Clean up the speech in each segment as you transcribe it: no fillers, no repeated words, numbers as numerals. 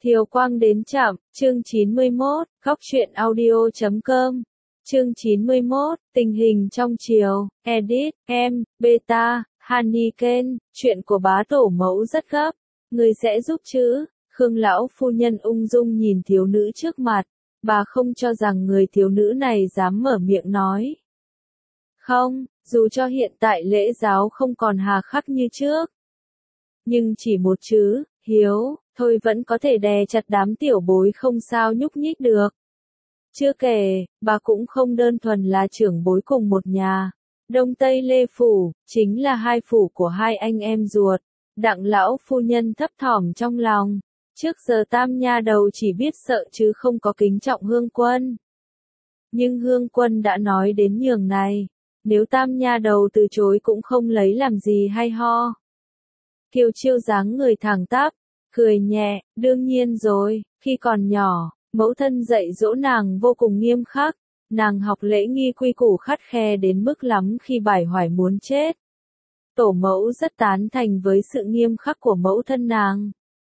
Thiều Quang đến chậm, chương 91, góc truyện audio.com. Chương 91, tình hình trong triều, edit, em, beta, Haniken, chuyện của bá tổ mẫu rất gấp, người sẽ giúp chứ? Khương lão phu nhân ung dung nhìn thiếu nữ trước mặt, bà không cho rằng người thiếu nữ này dám mở miệng nói. Không, dù cho hiện tại lễ giáo không còn hà khắc như trước. Nhưng chỉ một chữ, hiếu, thôi vẫn có thể đè chặt đám tiểu bối không sao nhúc nhích được. Chưa kể, bà cũng không đơn thuần là trưởng bối cùng một nhà. Đông Tây Lê Phủ, chính là hai phủ của hai anh em ruột. Đặng lão phu nhân thấp thỏm trong lòng. Trước giờ tam nha đầu chỉ biết sợ chứ không có kính trọng Hương Quân. Nhưng Hương Quân đã nói đến nhường này. Nếu tam nha đầu từ chối cũng không lấy làm gì hay ho. Kiều Chiêu dáng người thẳng tắp, cười nhẹ, đương nhiên rồi, khi còn nhỏ, mẫu thân dạy dỗ nàng vô cùng nghiêm khắc, nàng học lễ nghi quy củ khắt khe đến mức lắm khi bải hoài muốn chết. Tổ mẫu rất tán thành với sự nghiêm khắc của mẫu thân nàng.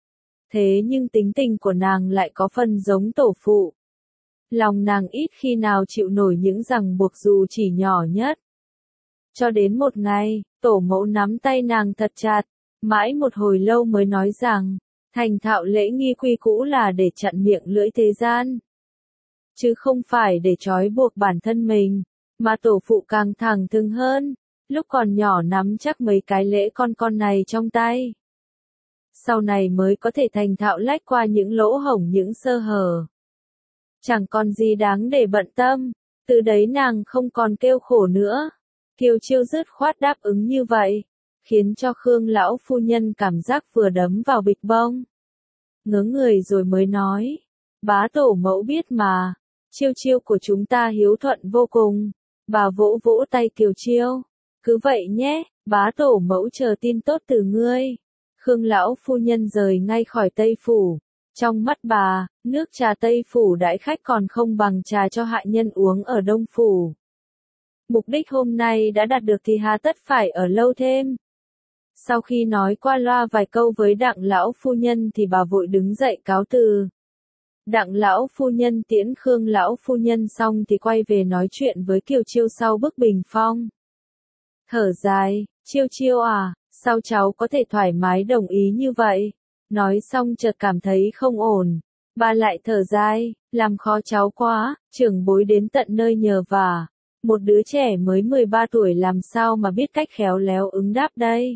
Thế nhưng tính tình của nàng lại có phần giống tổ phụ. Lòng nàng ít khi nào chịu nổi những ràng buộc dù chỉ nhỏ nhất. Cho đến một ngày, tổ mẫu nắm tay nàng thật chặt, mãi một hồi lâu mới nói rằng, thành thạo lễ nghi quy cũ là để chặn miệng lưỡi thế gian. Chứ không phải để trói buộc bản thân mình, mà tổ phụ càng thẳng thừng hơn, lúc còn nhỏ nắm chắc mấy cái lễ con này trong tay. Sau này mới có thể thành thạo lách qua những lỗ hổng những sơ hở. Chẳng còn gì đáng để bận tâm, từ đấy nàng không còn kêu khổ nữa. Kiều Chiêu dứt khoát đáp ứng như vậy, khiến cho Khương lão phu nhân cảm giác vừa đấm vào bịch bông. Ngớ người rồi mới nói, bá tổ mẫu biết mà, Chiêu Chiêu của chúng ta hiếu thuận vô cùng. Bà vỗ vỗ tay Kiều Chiêu, cứ vậy nhé, bá tổ mẫu chờ tin tốt từ ngươi. Khương lão phu nhân rời ngay khỏi Tây Phủ. Trong mắt bà, nước trà Tây Phủ đãi khách còn không bằng trà cho hạ nhân uống ở Đông Phủ. Mục đích hôm nay đã đạt được thì hà tất phải ở lâu thêm. Sau khi nói qua loa vài câu với đặng lão phu nhân thì bà vội đứng dậy cáo từ. Đặng lão phu nhân tiễn Khương lão phu nhân xong thì quay về nói chuyện với Kiều Chiêu sau bức bình phong. Thở dài, Chiêu Chiêu à, sao cháu có thể thoải mái đồng ý như vậy? Nói xong chợt cảm thấy không ổn. Bà lại thở dài, làm khó cháu quá, trưởng bối đến tận nơi nhờ vả. Một đứa trẻ mới 13 tuổi làm sao mà biết cách khéo léo ứng đáp đây?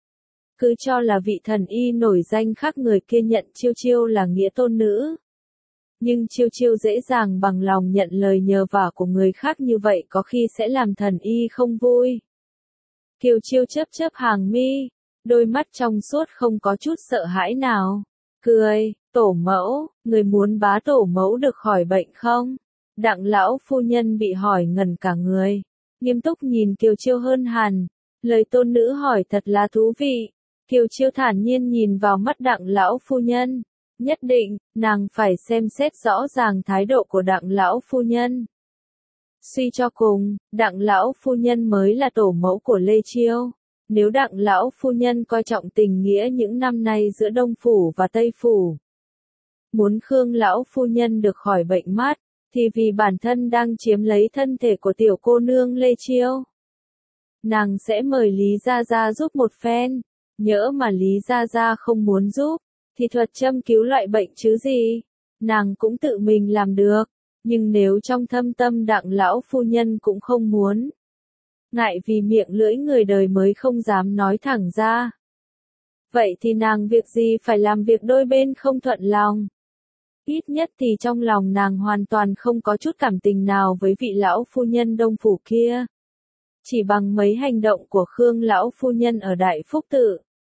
Cứ cho là vị thần y nổi danh khác người kia nhận Chiêu Chiêu là nghĩa tôn nữ. Nhưng Chiêu Chiêu dễ dàng bằng lòng nhận lời nhờ vả của người khác như vậy có khi sẽ làm thần y không vui. Kiều Chiêu chớp chớp hàng mi, đôi mắt trong suốt không có chút sợ hãi nào. Cười, tổ mẫu, người muốn bá tổ mẫu được khỏi bệnh không? Đặng lão phu nhân bị hỏi ngẩn cả người, nghiêm túc nhìn Kiều Chiêu hơn hẳn. Lời tôn nữ hỏi thật là thú vị. Kiều Chiêu thản nhiên nhìn vào mắt đặng lão phu nhân. Nhất định, nàng phải xem xét rõ ràng thái độ của đặng lão phu nhân. Suy cho cùng, đặng lão phu nhân mới là tổ mẫu của Lê Chiêu. Nếu đặng lão phu nhân coi trọng tình nghĩa những năm nay giữa Đông Phủ và Tây Phủ, muốn Khương lão phu nhân được khỏi bệnh mắt, thì vì bản thân đang chiếm lấy thân thể của tiểu cô nương Lê Chiêu. Nàng sẽ mời Lý Gia Gia giúp một phen, nhỡ mà Lý Gia Gia không muốn giúp, thì thuật châm cứu loại bệnh chứ gì, nàng cũng tự mình làm được, nhưng nếu trong thâm tâm đặng lão phu nhân cũng không muốn. Ngại vì miệng lưỡi người đời mới không dám nói thẳng ra. Vậy thì nàng việc gì phải làm việc đôi bên không thuận lòng. Ít nhất thì trong lòng nàng hoàn toàn không có chút cảm tình nào với vị lão phu nhân Đông Phủ kia. Chỉ bằng mấy hành động của Khương lão phu nhân ở Đại Phúc Tự,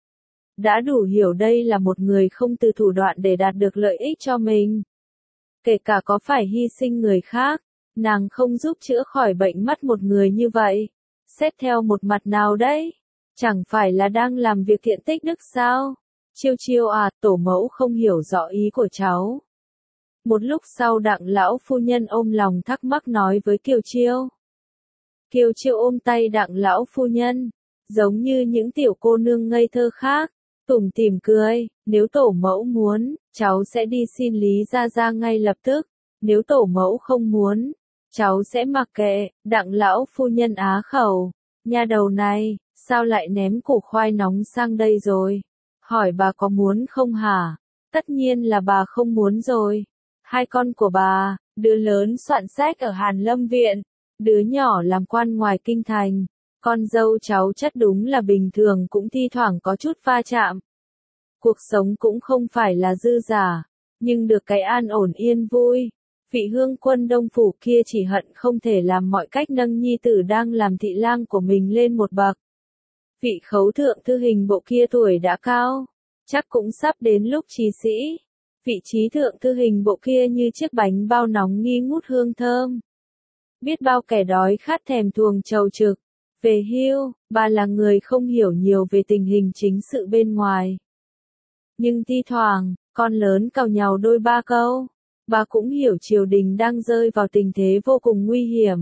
đã đủ hiểu đây là một người không từ thủ đoạn để đạt được lợi ích cho mình. Kể cả có phải hy sinh người khác, nàng không giúp chữa khỏi bệnh mắt một người như vậy. Xét theo một mặt nào đấy? Chẳng phải là đang làm việc thiện tích đức sao? Chiêu Chiêu à, tổ mẫu không hiểu rõ ý của cháu. Một lúc sau đặng lão phu nhân ôm lòng thắc mắc nói với Kiều Chiêu. Kiều Chiêu ôm tay đặng lão phu nhân, giống như những tiểu cô nương ngây thơ khác, tủm tỉm cười, nếu tổ mẫu muốn, cháu sẽ đi xin Lý Gia Gia ngay lập tức, nếu tổ mẫu không muốn, cháu sẽ mặc kệ. Đặng lão phu nhân á khẩu, nha đầu này, sao lại ném củ khoai nóng sang đây rồi? Hỏi bà có muốn không hả? Tất nhiên là bà không muốn rồi. Hai con của bà, đứa lớn soạn sách ở Hàn Lâm Viện, đứa nhỏ làm quan ngoài kinh thành. Con dâu cháu chất đúng là bình thường cũng thi thoảng có chút va chạm. Cuộc sống cũng không phải là dư giả, nhưng được cái an ổn yên vui. Vị hương quân Đông Phủ kia chỉ hận không thể làm mọi cách nâng nhi tử đang làm thị lang của mình lên một bậc. Vị khấu thượng thư hình bộ kia tuổi đã cao, chắc cũng sắp đến lúc trí sĩ. Vị trí thượng thư hình bộ kia như chiếc bánh bao nóng nghi ngút hương thơm. Biết bao kẻ đói khát thèm thuồng chầu trực. Về hưu, bà là người không hiểu nhiều về tình hình chính sự bên ngoài. Nhưng thi thoảng, con lớn càu nhàu đôi ba câu, bà cũng hiểu triều đình đang rơi vào tình thế vô cùng nguy hiểm.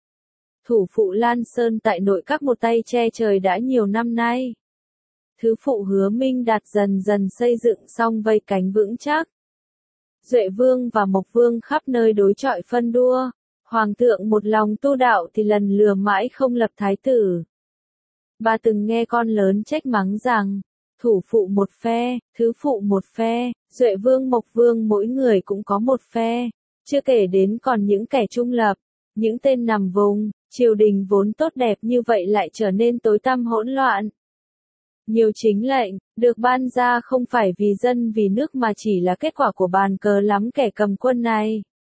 Thủ phụ Lan Sơn tại nội các một tay che trời đã nhiều năm nay. Thứ phụ Hứa Minh Đạt dần dần xây dựng xong vây cánh vững chắc. Duệ Vương và Mộc Vương khắp nơi đối chọi phân đua. Hoàng thượng một lòng tu đạo thì lần lừa mãi không lập thái tử. Bà từng nghe con lớn trách mắng rằng, thủ phụ một phe, thứ phụ một phe, Duệ Vương Mộc Vương mỗi người cũng có một phe, chưa kể đến còn những kẻ trung lập, những tên nằm vùng, triều đình vốn tốt đẹp như vậy lại trở nên tối tăm hỗn loạn. Nhiều chính lệnh, được ban ra không phải vì dân vì nước mà chỉ là kết quả của bàn cờ lắm kẻ cầm quân này.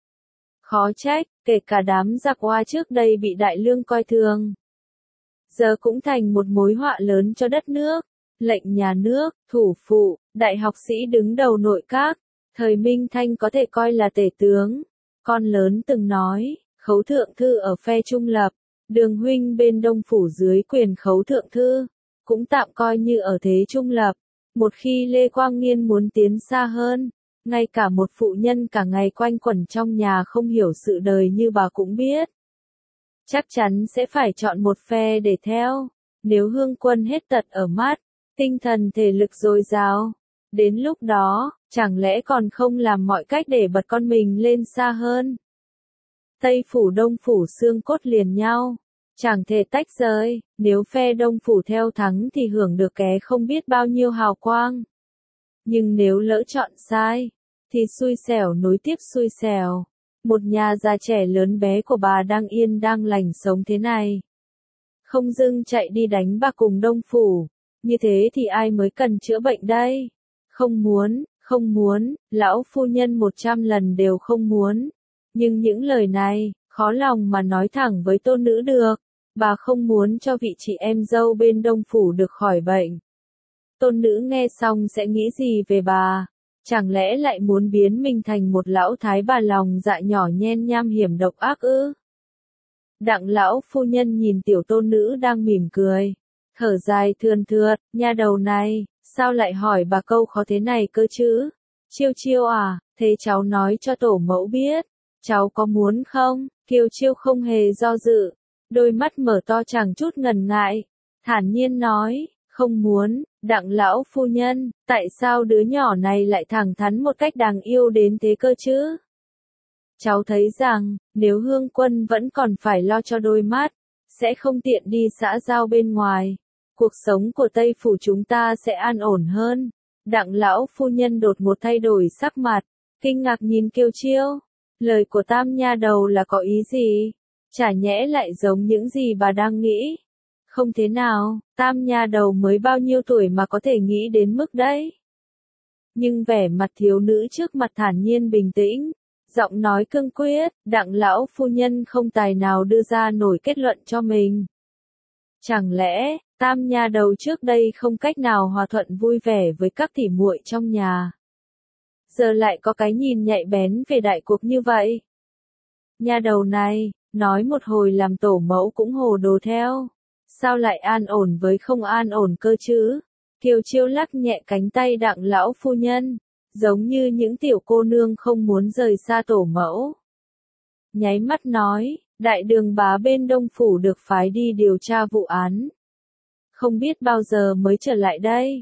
Khó trách, kể cả đám giặc hoa trước đây bị đại lương coi thường. Giờ cũng thành một mối họa lớn cho đất nước. Lệnh nhà nước, thủ phụ, đại học sĩ đứng đầu nội các, thời Minh Thanh có thể coi là tể tướng. Con lớn từng nói, khấu thượng thư ở phe trung lập, Đường huynh bên Đông Phủ dưới quyền khấu thượng thư, cũng tạm coi như ở thế trung lập. Một khi Lê Quang Nghiên muốn tiến xa hơn, ngay cả một phụ nhân cả ngày quanh quẩn trong nhà không hiểu sự đời như bà cũng biết. Chắc chắn sẽ phải chọn một phe để theo, nếu hương quân hết tật ở mắt, tinh thần thể lực dồi dào. Đến lúc đó, chẳng lẽ còn không làm mọi cách để bật con mình lên xa hơn? Tây Phủ Đông Phủ xương cốt liền nhau, chẳng thể tách rời, nếu phe Đông Phủ theo thắng thì hưởng được ké không biết bao nhiêu hào quang. Nhưng nếu lỡ chọn sai, thì xui xẻo nối tiếp xui xẻo. Một nhà già trẻ lớn bé của bà đang yên đang lành sống thế này, không dưng chạy đi đánh bạc cùng Đông Phủ, như thế thì ai mới cần chữa bệnh đây? Không muốn, lão phu nhân 100 lần đều không muốn. Nhưng những lời này, khó lòng mà nói thẳng với tôn nữ được. Bà không muốn cho vị chị em dâu bên Đông Phủ được khỏi bệnh. Tôn nữ nghe xong sẽ nghĩ gì về bà? Chẳng lẽ lại muốn biến mình thành một lão thái bà lòng dạ nhỏ nhen nham hiểm độc ác ư? Đặng lão phu nhân nhìn tiểu tôn nữ đang mỉm cười, thở dài thườn thượt, nha đầu này, sao lại hỏi bà câu khó thế này cơ chứ? Chiêu chiêu à, thế cháu nói cho tổ mẫu biết, cháu có muốn không? Kiều Chiêu không hề do dự, đôi mắt mở to chẳng chút ngần ngại, thản nhiên nói, không muốn. Đặng lão phu nhân, tại sao đứa nhỏ này lại thẳng thắn một cách đáng yêu đến thế cơ chứ? Cháu thấy rằng, nếu hương quân vẫn còn phải lo cho đôi mắt, sẽ không tiện đi xã giao bên ngoài. Cuộc sống của Tây Phủ chúng ta sẽ an ổn hơn. Đặng lão phu nhân đột một thay đổi sắc mặt, kinh ngạc nhìn Kiều Chiêu. Lời của tam nha đầu là có ý gì? Chả nhẽ lại giống những gì bà đang nghĩ? Không thế nào, tam nha đầu mới bao nhiêu tuổi mà có thể nghĩ đến mức đấy. Nhưng vẻ mặt thiếu nữ trước mặt thản nhiên bình tĩnh, giọng nói cương quyết, đặng lão phu nhân không tài nào đưa ra nổi kết luận cho mình. Chẳng lẽ, tam nha đầu trước đây không cách nào hòa thuận vui vẻ với các tỉ muội trong nhà? Giờ lại có cái nhìn nhạy bén về đại cuộc như vậy. Nha đầu này, nói một hồi làm tổ mẫu cũng hồ đồ theo. Sao lại an ổn với không an ổn cơ chứ? Kiều Chiêu lắc nhẹ cánh tay đặng lão phu nhân, giống như những tiểu cô nương không muốn rời xa tổ mẫu. Nháy mắt nói, đại đường bá bên Đông Phủ được phái đi điều tra vụ án. Không biết bao giờ mới trở lại đây.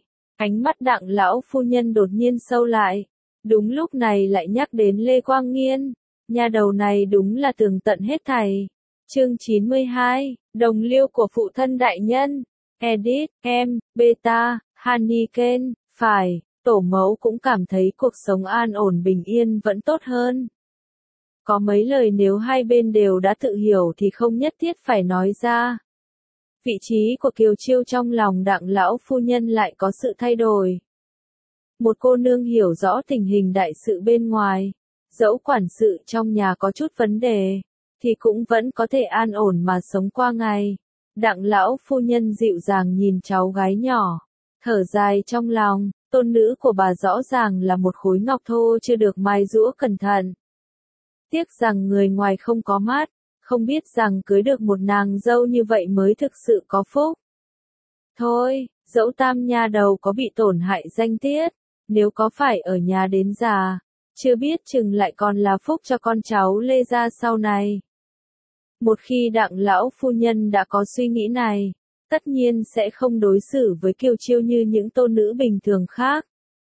Ánh mắt Đặng lão phu nhân đột nhiên sâu lại. Đúng lúc này lại nhắc đến Lê Quang Nghiên. Nhà đầu này đúng là tường tận hết thảy. Chương 92, đồng liêu của phụ thân đại nhân. Edit, em, beta, Haniken, phải, tổ mẫu cũng cảm thấy cuộc sống an ổn bình yên vẫn tốt hơn. Có mấy lời nếu hai bên đều đã tự hiểu thì không nhất thiết phải nói ra. Vị trí của Kiều Chiêu trong lòng Đặng lão phu nhân lại có sự thay đổi. Một cô nương hiểu rõ tình hình đại sự bên ngoài, dẫu quản sự trong nhà có chút vấn đề, thì cũng vẫn có thể an ổn mà sống qua ngày. Đặng lão phu nhân dịu dàng nhìn cháu gái nhỏ, thở dài trong lòng, tôn nữ của bà rõ ràng là một khối ngọc thô chưa được mài giũa cẩn thận. Tiếc rằng người ngoài không có mắt, không biết rằng cưới được một nàng dâu như vậy mới thực sự có phúc. Thôi, dẫu tam nha đầu có bị tổn hại danh tiết, nếu có phải ở nhà đến già, chưa biết chừng lại còn là phúc cho con cháu Lê gia sau này. Một khi Đặng lão phu nhân đã có suy nghĩ này, tất nhiên sẽ không đối xử với Kiều Chiêu như những tôn nữ bình thường khác.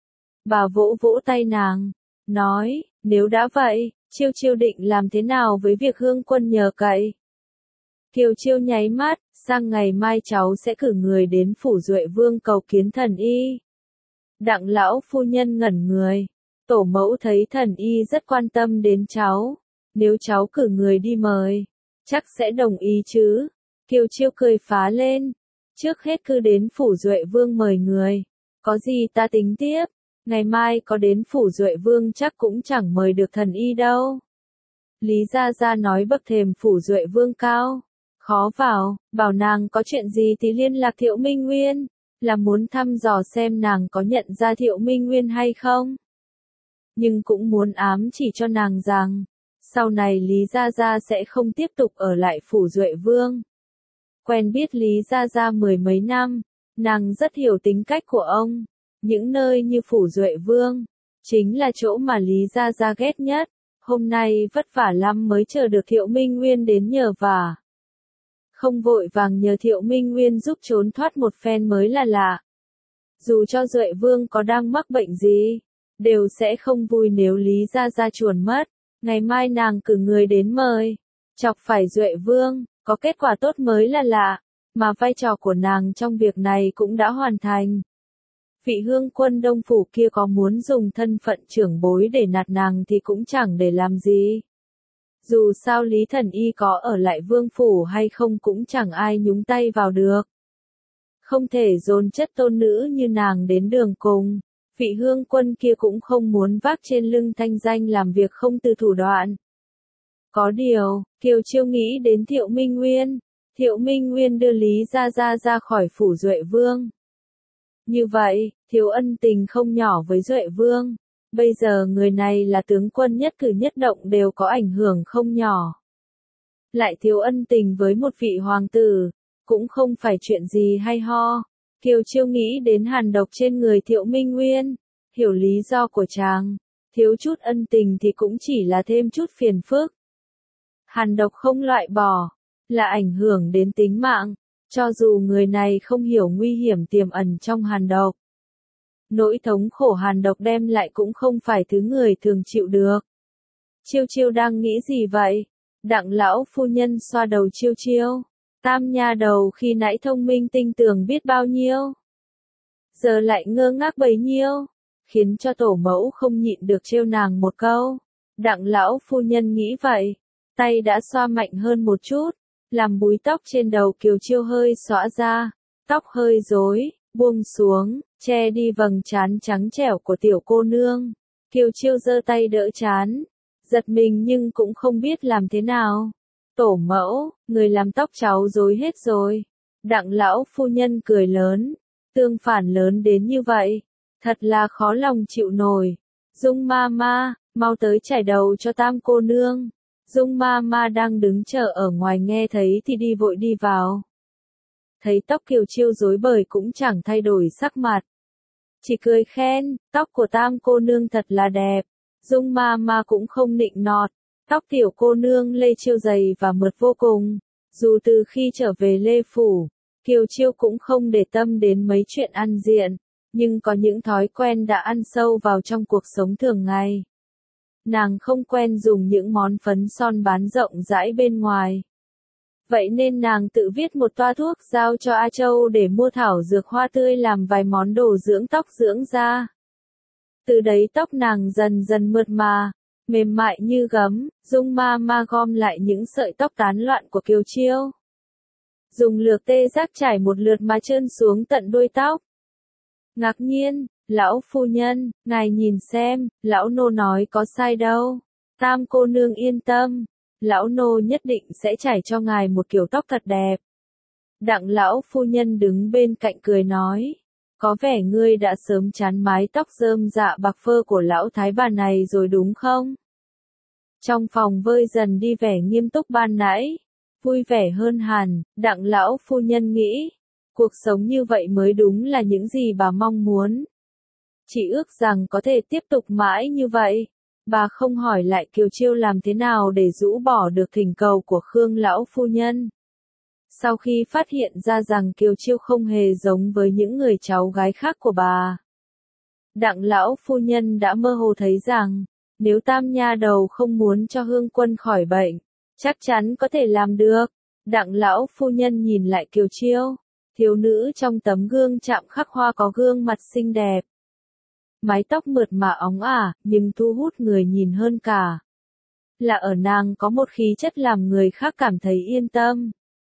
Bà vỗ vỗ tay nàng, nói, nếu đã vậy, Chiêu Chiêu định làm thế nào với việc Hương Quân nhờ cậy? Kiều Chiêu nháy mắt, sang ngày mai cháu sẽ cử người đến phủ Duệ Vương cầu kiến thần y. Đặng lão phu nhân ngẩn người, tổ mẫu thấy thần y rất quan tâm đến cháu, nếu cháu cử người đi mời, chắc sẽ đồng ý chứ. Kiều Chiêu cười phá lên, trước hết cứ đến phủ Duệ Vương mời người, có gì ta tính tiếp, ngày mai có đến phủ Duệ Vương chắc cũng chẳng mời được thần y đâu. Lý Gia Gia nói bậc thềm phủ Duệ Vương cao, khó vào, bảo nàng có chuyện gì thì liên lạc Thiệu Minh Nguyên, là muốn thăm dò xem nàng có nhận ra Thiệu Minh Nguyên hay không. Nhưng cũng muốn ám chỉ cho nàng rằng, sau này Lý Gia Gia sẽ không tiếp tục ở lại phủ Duệ Vương. Quen biết Lý Gia Gia mười mấy năm, nàng rất hiểu tính cách của ông. Những nơi như phủ Duệ Vương, chính là chỗ mà Lý Gia Gia ghét nhất. Hôm nay vất vả lắm mới chờ được Thiệu Minh Nguyên đến nhờ vả. Không vội vàng nhờ Thiệu Minh Nguyên giúp trốn thoát một phen mới là lạ. Dù cho Duệ Vương có đang mắc bệnh gì, đều sẽ không vui nếu Lý Gia Gia chuồn mất. Ngày mai nàng cử người đến mời, chọc phải Duệ Vương, có kết quả tốt mới là lạ, mà vai trò của nàng trong việc này cũng đã hoàn thành. Vị Hương Quân Đông Phủ kia có muốn dùng thân phận trưởng bối để nạt nàng thì cũng chẳng để làm gì. Dù sao Lý Thần Y có ở lại Vương Phủ hay không cũng chẳng ai nhúng tay vào được. Không thể dồn chất tôn nữ như nàng đến đường cùng. Vị Hương Quân kia cũng không muốn vác trên lưng thanh danh làm việc không từ thủ đoạn. Có điều, Kiều Chiêu nghĩ đến Thiệu Minh Nguyên. Thiệu Minh Nguyên đưa Lý Gia Gia ra khỏi phủ Duệ Vương. Như vậy, thiếu ân tình không nhỏ với Duệ Vương. Bây giờ người này là tướng quân nhất cử nhất động đều có ảnh hưởng không nhỏ. Lại thiếu ân tình với một vị hoàng tử, cũng không phải chuyện gì hay ho. Kiều Chiêu nghĩ đến hàn độc trên người Thiệu Minh Nguyên, hiểu lý do của chàng, thiếu chút ân tình thì cũng chỉ là thêm chút phiền phức. Hàn độc không loại bỏ, là ảnh hưởng đến tính mạng, cho dù người này không hiểu nguy hiểm tiềm ẩn trong hàn độc. Nỗi thống khổ hàn độc đem lại cũng không phải thứ người thường chịu được. Chiêu Chiêu đang nghĩ gì vậy? Đặng lão phu nhân xoa đầu Chiêu Chiêu. Tam nha đầu khi nãy thông minh tinh tường biết bao nhiêu, giờ lại ngơ ngác bấy nhiêu, khiến cho tổ mẫu không nhịn được trêu nàng một câu. Đặng lão phu nhân nghĩ vậy, tay đã xoa mạnh hơn một chút, làm búi tóc trên đầu Kiều Chiêu hơi xõa ra, tóc hơi rối, buông xuống, che đi vầng trán trắng trẻo của tiểu cô nương. Kiều Chiêu giơ tay đỡ trán, giật mình nhưng cũng không biết làm thế nào. Tổ mẫu, người làm tóc cháu rối hết rồi. Đặng lão phu nhân cười lớn, tương phản lớn đến như vậy, thật là khó lòng chịu nổi. Dung ma ma, mau tới chải đầu cho tam cô nương. Dung ma ma đang đứng chờ ở ngoài nghe thấy thì đi vội đi vào. Thấy tóc Kiều Chiêu rối bời cũng chẳng thay đổi sắc mặt. Chỉ cười khen, tóc của tam cô nương thật là đẹp. Dung ma ma cũng không nịnh nọt. Tóc tiểu cô nương Lê Chiêu dày và mượt vô cùng. Dù từ khi trở về Lê Phủ, Kiều Chiêu cũng không để tâm đến mấy chuyện ăn diện. nhưng có những thói quen đã ăn sâu vào trong cuộc sống thường ngày. Nàng không quen dùng những món phấn son bán rộng rãi bên ngoài. Vậy nên nàng tự viết một toa thuốc giao cho A Châu để mua thảo dược hoa tươi làm vài món đồ dưỡng tóc dưỡng da. Từ đấy tóc nàng dần dần mượt mà, mềm mại như gấm, Dung ma ma gom lại những sợi tóc tán loạn của Kiều Chiêu. Dùng lược tê giác trải một lượt mà trơn xuống tận đuôi tóc. Ngạc nhiên, lão phu nhân, ngài nhìn xem, lão nô nói có sai đâu. Tam cô nương yên tâm, lão nô nhất định sẽ trải cho ngài một kiểu tóc thật đẹp. Đặng lão phu nhân đứng bên cạnh cười nói, có vẻ ngươi đã sớm chán mái tóc rơm dạ bạc phơ của lão thái bà này rồi đúng không? Trong phòng vơi dần đi vẻ nghiêm túc ban nãy, vui vẻ hơn hẳn, đặng lão phu nhân nghĩ, cuộc sống như vậy mới đúng là những gì bà mong muốn. Chỉ ước rằng có thể tiếp tục mãi như vậy. Bà không hỏi lại Kiều Chiêu làm thế nào để rũ bỏ được thỉnh cầu của Khương lão phu nhân. Sau khi phát hiện ra rằng Kiều Chiêu không hề giống với những người cháu gái khác của bà, đặng lão phu nhân đã mơ hồ thấy rằng, nếu tam nha đầu không muốn cho Hương Quân khỏi bệnh, chắc chắn có thể làm được. Đặng lão phu nhân nhìn lại Kiều Chiêu, thiếu nữ trong tấm gương chạm khắc hoa có gương mặt xinh đẹp. Mái tóc mượt mà óng ả, nhưng thu hút người nhìn hơn cả. Là ở nàng có một khí chất làm người khác cảm thấy yên tâm.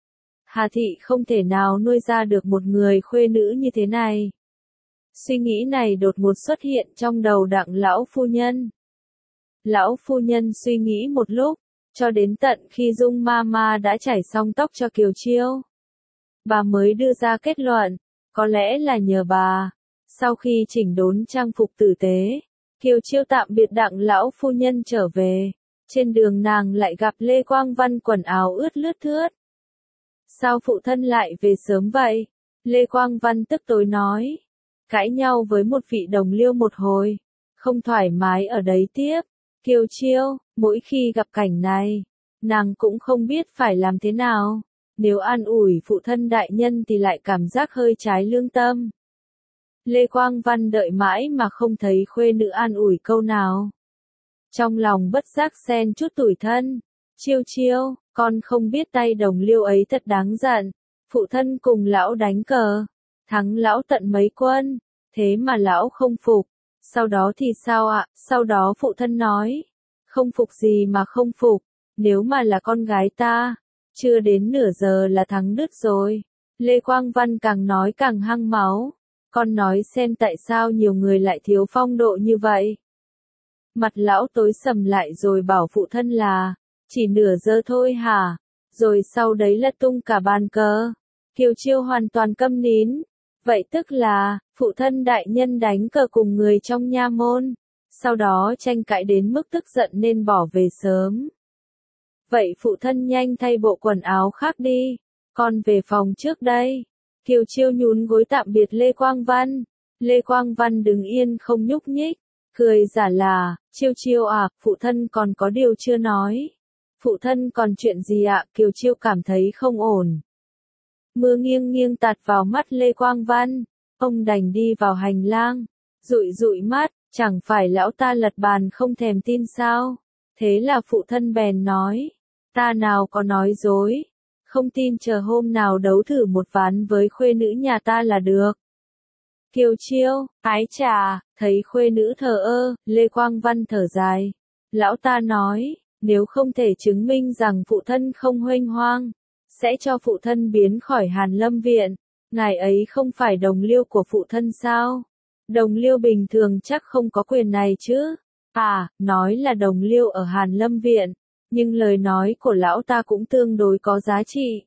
Hà thị không thể nào nuôi ra được một người khuê nữ như thế này. Suy nghĩ này đột ngột xuất hiện trong đầu đặng lão phu nhân. Lão phu nhân suy nghĩ một lúc, cho đến tận khi Dung ma ma đã chải xong tóc cho Kiều Chiêu. Bà mới đưa ra kết luận, có lẽ là nhờ bà. Sau khi chỉnh đốn trang phục tử tế, Kiều Chiêu tạm biệt đặng lão phu nhân trở về. Trên đường nàng lại gặp Lê Quang Văn quần áo ướt lướt thướt. Sao phụ thân lại về sớm vậy? Lê Quang Văn tức tối nói. Cãi nhau với một vị đồng liêu một hồi. Không thoải mái ở đấy tiếp. Kiều Chiêu, mỗi khi gặp cảnh này, nàng cũng không biết phải làm thế nào. Nếu an ủi phụ thân đại nhân thì lại cảm giác hơi trái lương tâm. Lê Quang Văn đợi mãi mà không thấy khuê nữ an ủi câu nào. Trong lòng bất giác xen chút tủi thân. Chiêu Chiêu, con không biết tay đồng liêu ấy thật đáng giận. Phụ thân cùng lão đánh cờ, thắng lão tận mấy quân, thế mà lão không phục. Sau đó thì sao ạ? Sau đó phụ thân nói, không phục gì mà không phục, nếu mà là con gái ta, chưa đến nửa giờ là thắng đứt rồi. Lê Quang Văn càng nói càng hăng máu. Con nói xem tại sao nhiều người lại thiếu phong độ như vậy. Mặt lão tối sầm lại rồi bảo phụ thân là, chỉ nửa giờ thôi hả? Rồi sau đấy lật tung cả bàn cờ. Kiều Chiêu hoàn toàn câm nín. Vậy tức là, phụ thân đại nhân đánh cờ cùng người trong nha môn. Sau đó tranh cãi đến mức tức giận nên bỏ về sớm. Vậy phụ thân nhanh thay bộ quần áo khác đi. Con về phòng trước đây. Kiều Chiêu nhún gối tạm biệt Lê Quang Văn. Lê Quang Văn đứng yên không nhúc nhích. Cười giả là, Chiêu Chiêu à, phụ thân còn có điều chưa nói. Phụ thân còn chuyện gì ạ? Kiều Chiêu cảm thấy không ổn. Mưa nghiêng nghiêng tạt vào mắt Lê Quang Văn. Ông đành đi vào hành lang. Dụi dụi mắt, chẳng phải lão ta lật bàn không thèm tin sao? Thế là phụ thân bèn nói. Ta nào có nói dối. Không tin chờ hôm nào đấu thử một ván với khuê nữ nhà ta là được. Kiều Chiêu, ái chà, thấy khuê nữ thờ ơ, Lê Quang Văn thở dài. Lão ta nói, nếu không thể chứng minh rằng phụ thân không huênh hoang, sẽ cho phụ thân biến khỏi Hàn Lâm Viện. Ngài ấy không phải đồng liêu của phụ thân sao? Đồng liêu bình thường chắc không có quyền này chứ. À, nói là đồng liêu ở Hàn Lâm Viện, nhưng lời nói của lão ta cũng tương đối có giá trị.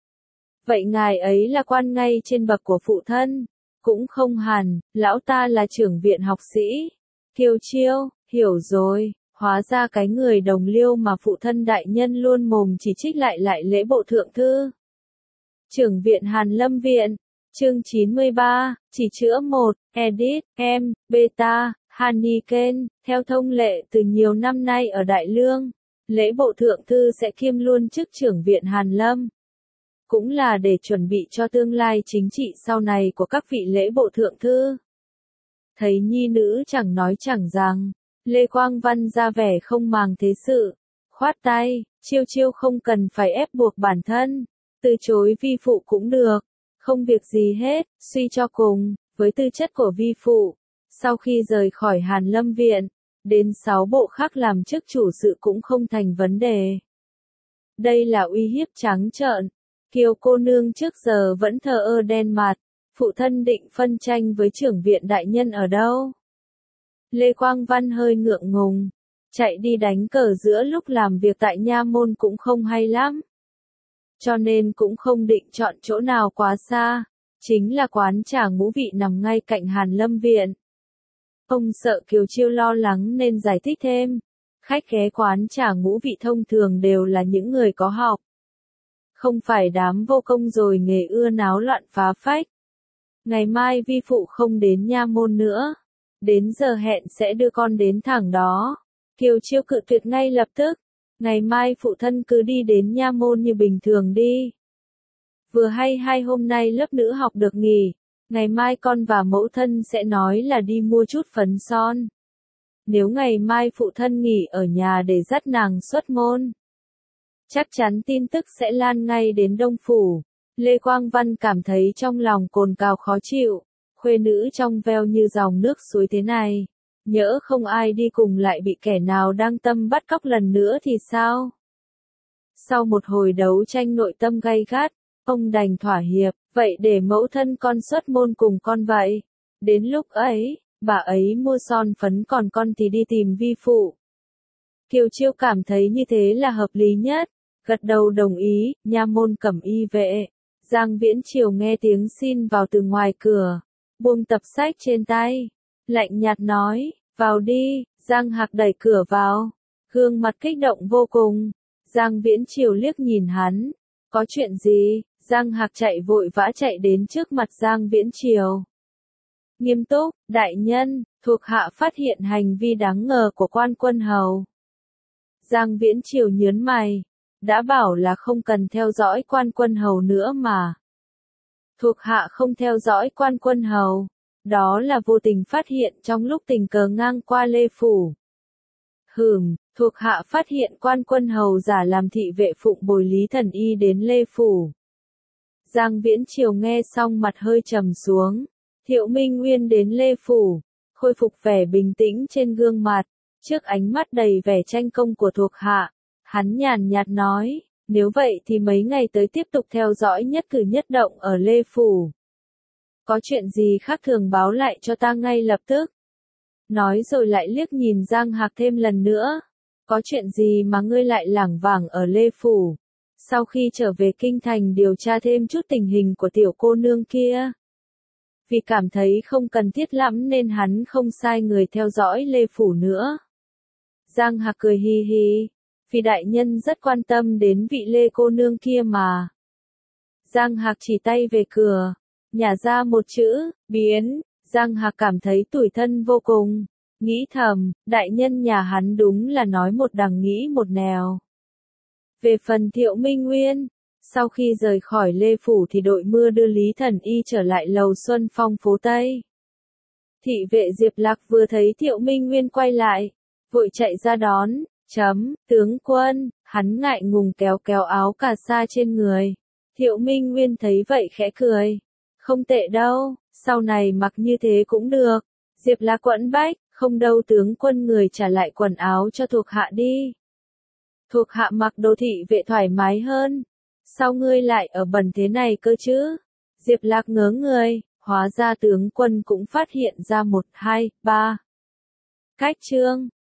Vậy ngài ấy là quan ngay trên bậc của phụ thân? Cũng không hẳn, lão ta là trưởng viện học sĩ. Kiều Chiêu, hiểu rồi, hóa ra cái người đồng liêu mà phụ thân đại nhân luôn mồm chỉ trích lại lễ bộ thượng thư. Trưởng viện Hàn Lâm Viện, chương 93, chỉ chữa 1, edit, em, beta, Haniken, theo thông lệ từ nhiều năm nay ở Đại Lương, lễ bộ thượng thư sẽ kiêm luôn chức trưởng viện Hàn Lâm. Cũng là để chuẩn bị cho tương lai chính trị sau này của các vị lễ bộ thượng thư. Thấy nhi nữ chẳng nói chẳng rằng, Lê Quang Văn ra vẻ không màng thế sự, khoát tay, chiêu chiêu không cần phải ép buộc bản thân, từ chối vi phụ cũng được, không việc gì hết, suy cho cùng, với tư chất của vi phụ, sau khi rời khỏi Hàn Lâm Viện, đến 6 bộ khác làm chức chủ sự cũng không thành vấn đề. Đây là uy hiếp trắng trợn, Kiều cô nương trước giờ vẫn thờ ơ đen mặt, phụ thân định phân tranh với trưởng viện đại nhân ở đâu? Lê Quang Văn hơi ngượng ngùng, chạy đi đánh cờ giữa lúc làm việc tại nha môn cũng không hay lắm. Cho nên cũng không định chọn chỗ nào quá xa, chính là quán trà Ngũ Vị nằm ngay cạnh Hàn Lâm Viện. Ông sợ Kiều Chiêu lo lắng nên giải thích thêm, khách ghé quán trà Ngũ Vị thông thường đều là những người có học. Không phải đám vô công rồi nghề ưa náo loạn phá phách. Ngày mai vi phụ không đến nha môn nữa. Đến giờ hẹn sẽ đưa con đến thẳng đó. Kiều Chiêu cự tuyệt ngay lập tức. Ngày mai phụ thân cứ đi đến nha môn như bình thường đi. Vừa hay hai hôm nay lớp nữ học được nghỉ. Ngày mai con và mẫu thân sẽ nói là đi mua chút phấn son. Nếu ngày mai phụ thân nghỉ ở nhà để dắt nàng xuất môn, chắc chắn tin tức sẽ lan ngay đến Đông Phủ. Lê Quang Văn cảm thấy trong lòng cồn cào khó chịu. Khuê nữ trong veo như dòng nước suối thế này. Nhỡ không ai đi cùng lại bị kẻ nào đang tâm bắt cóc lần nữa thì sao? Sau một hồi đấu tranh nội tâm gay gắt, ông đành thỏa hiệp, vậy để mẫu thân con xuất môn cùng con vậy. Đến lúc ấy, bà ấy mua son phấn còn con thì đi tìm vi phụ. Kiều Chiêu cảm thấy như thế là hợp lý nhất, gật đầu đồng ý, nha môn cẩm y vệ. Giang Viễn Triều nghe tiếng xin vào từ ngoài cửa, buông tập sách trên tay, lạnh nhạt nói, vào đi. Giang Hạc đẩy cửa vào, gương mặt kích động vô cùng. Giang Viễn Triều liếc nhìn hắn, có chuyện gì? Giang Hạc chạy vội vã chạy đến trước mặt Giang Viễn Triều. Nghiêm túc, đại nhân, thuộc hạ phát hiện hành vi đáng ngờ của Quan Quân Hầu. Giang Viễn Triều nhớn mày, đã bảo là không cần theo dõi Quan Quân Hầu nữa mà. Thuộc hạ không theo dõi Quan Quân Hầu, đó là vô tình phát hiện trong lúc tình cờ ngang qua Lê Phủ. Thuộc hạ phát hiện Quan Quân Hầu giả làm thị vệ phụng bồi Lý Thần Y đến Lê Phủ. Giang Viễn Triều nghe xong mặt hơi trầm xuống. Thiệu Minh Nguyên đến Lê Phủ, khôi phục vẻ bình tĩnh trên gương mặt, trước ánh mắt đầy vẻ tranh công của thuộc hạ. Hắn nhàn nhạt nói, nếu vậy thì mấy ngày tới tiếp tục theo dõi nhất cử nhất động ở Lê Phủ. Có chuyện gì khác thường báo lại cho ta ngay lập tức. Nói rồi lại liếc nhìn Giang Hạc thêm lần nữa. Có chuyện gì mà ngươi lại lảng vảng ở Lê Phủ? Sau khi trở về kinh thành điều tra thêm chút tình hình của tiểu cô nương kia. Vì cảm thấy không cần thiết lắm nên hắn không sai người theo dõi Lê Phủ nữa. Giang Hạc cười hi hi. Vì đại nhân rất quan tâm đến vị Lê cô nương kia mà. Giang Hạc chỉ tay về cửa, nhả ra một chữ, biến. Giang Hạc cảm thấy tủi thân vô cùng, nghĩ thầm, đại nhân nhà hắn đúng là nói một đằng nghĩ một nẻo. Về phần Thiệu Minh Nguyên, sau khi rời khỏi Lê Phủ thì đội mưa đưa Lý Thần Y trở lại lầu Xuân Phong phố Tây. Thị vệ Diệp Lạc vừa thấy Thiệu Minh Nguyên quay lại, vội chạy ra đón, tướng quân, hắn ngại ngùng kéo kéo áo cà sa trên người. Thiệu Minh Nguyên thấy vậy khẽ cười, không tệ đâu, sau này mặc như thế cũng được. Diệp Lạc quẫn bách, không đâu tướng quân, người trả lại quần áo cho thuộc hạ đi. Thuộc hạ mặc đồ thị vệ thoải mái hơn. Sao ngươi lại ở bẩn thế này cơ chứ? Diệp Lạc ngớ người, hóa ra tướng quân cũng phát hiện ra 1, 2, 3 cách chương.